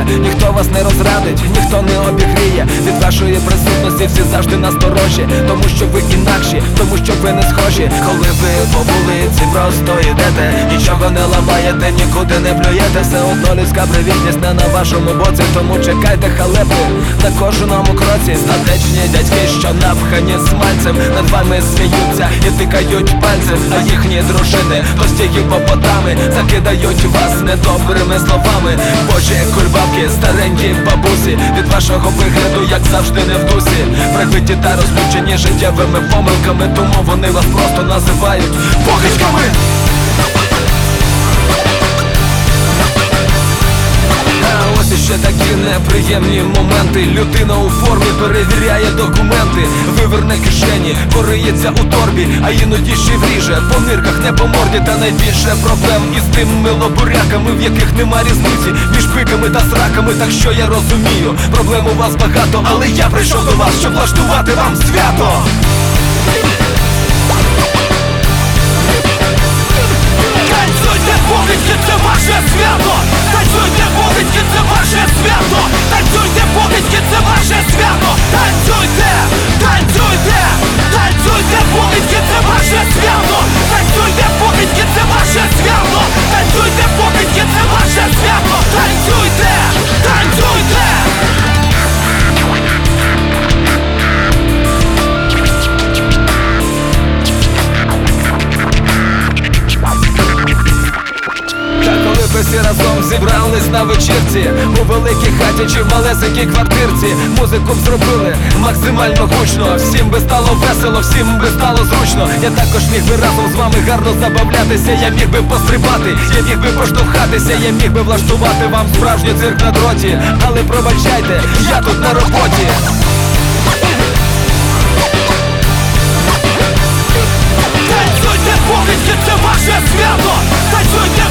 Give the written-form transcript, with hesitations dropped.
виграє, ніхто вас не розрадить, ніхто не обігріє. Від вашої присутності всі завжди насторожі, тому що ви інакші, тому що ви не схожі. Коли ви по вулиці просто йдете, нічого не ламаєте, нікуди не плюєте, все одно людська привітність не на вашому боці. Тому чекайте халепи на кожному кроці. Статечні дядьки, що напхані смальцем, над вами сміються і тикають пальцем, а їхні дружини товсті гіпопотами закидають вас недобрими словами. Божі кульбабки, старенькі бабусі, від вашого вигляду, як завжди, не в дусі. Прибиті та розлючені життєвими помилками, тому вони вас просто називають похичками. Ось іще такі неприємні моменти. Людина у формі перевіряє документи, виверне кишені, пориється у торбі, а іноді ще вріже по нирках, не по морді. Та найбільше проблем із тими лобуряками, в яких нема різниці між пиками та сраками. Так що я розумію, проблем у вас багато, але я прийшов до вас, щоб влаштувати вам свято. Танцюйте, покидьки, це ваше свято! Танцюйте, покидьки, це ваше свято! Танцюйте, покидьки, це ваше свято! Танцюйте! Танцюйте! Танцюйте, покидьки, це ваше свято! Танцюйте, покидьки, це ваше свято! Танцюйте, покидьки, це ваше свято! Танцюйте! Танцюйте! Ви всі разом зібрались на вечірці, у великій хаті чи в малесенькій квартирці. Музику б зробили максимально гучно, всім би стало весело, всім би стало зручно. Я також міг би разом з вами гарно забавлятися, я міг би пострибати, я міг би поштовхатися, я міг би влаштувати вам справжній цирк на дроті. Але пробачайте, я тут на роботі. Танцюйте, покидьки, це ваше свято! Танцюйте,